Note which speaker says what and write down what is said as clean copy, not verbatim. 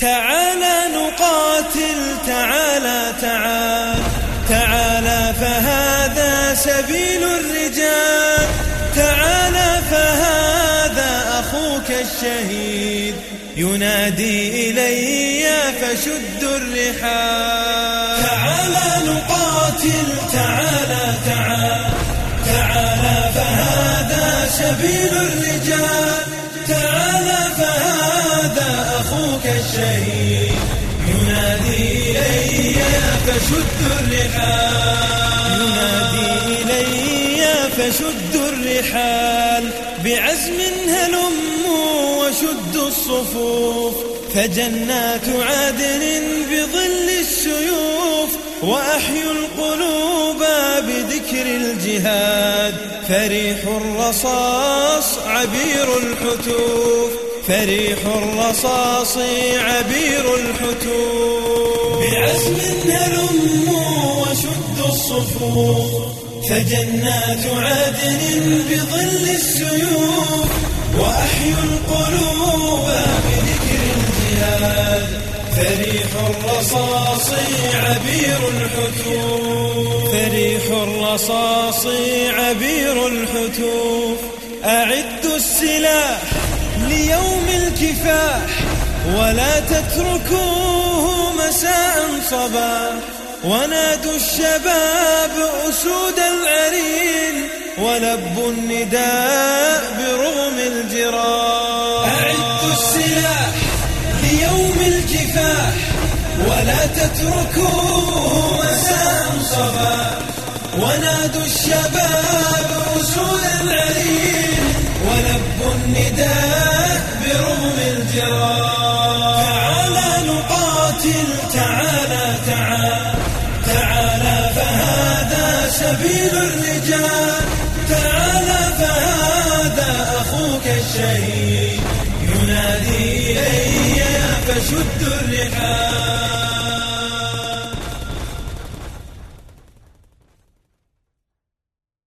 Speaker 1: تعالى نقاتل، تعالى تعالى فهذا سبيل الرجال، تعالى فهذا أخوك الشهيد ينادي إلي فشدوا الرحال. تعالى نقاتل، تعالى تعالى فهذا سبيل الرجال، تعالى فهذا أخوك الشهيد ينادي إلي فشدوا الرحال، ينادي إلي فشدوا الرحال. بعزم هلموا وشدوا الصفوف، فجنات عدن بظل السيوف، وأحيوا القلوب بذكر الجهاد. فريح الرصاص عبير الحتوف، فريح الرصاص عبير الحتوف. بعزم هلموا وشدوا الصفوف، فجنات عدن بظل السيوف، وأحيوا القلوب بذكر الجهاد. فريح الرصاص عبير الحتوف، فريح الرصاص عبير الحتوف. أعدوا السلاح ليوم الكفاح، ولا تتركوه مساء صباح. ونادوا الشباب أسود العرين، ولبوا النداء برغم الجراح. أعدوا السلاح ليوم الكفاح، ولا تتركوه مساء صباح. ونادوا الشباب أسود العرين، ولبوا النداء برغم الجراح. تعالى نقاتل، تعالى تعالى فهذا سبيل الرجال، تعالى فهذا أخوك الشهيد ينادي إلي فشدوا الرحال.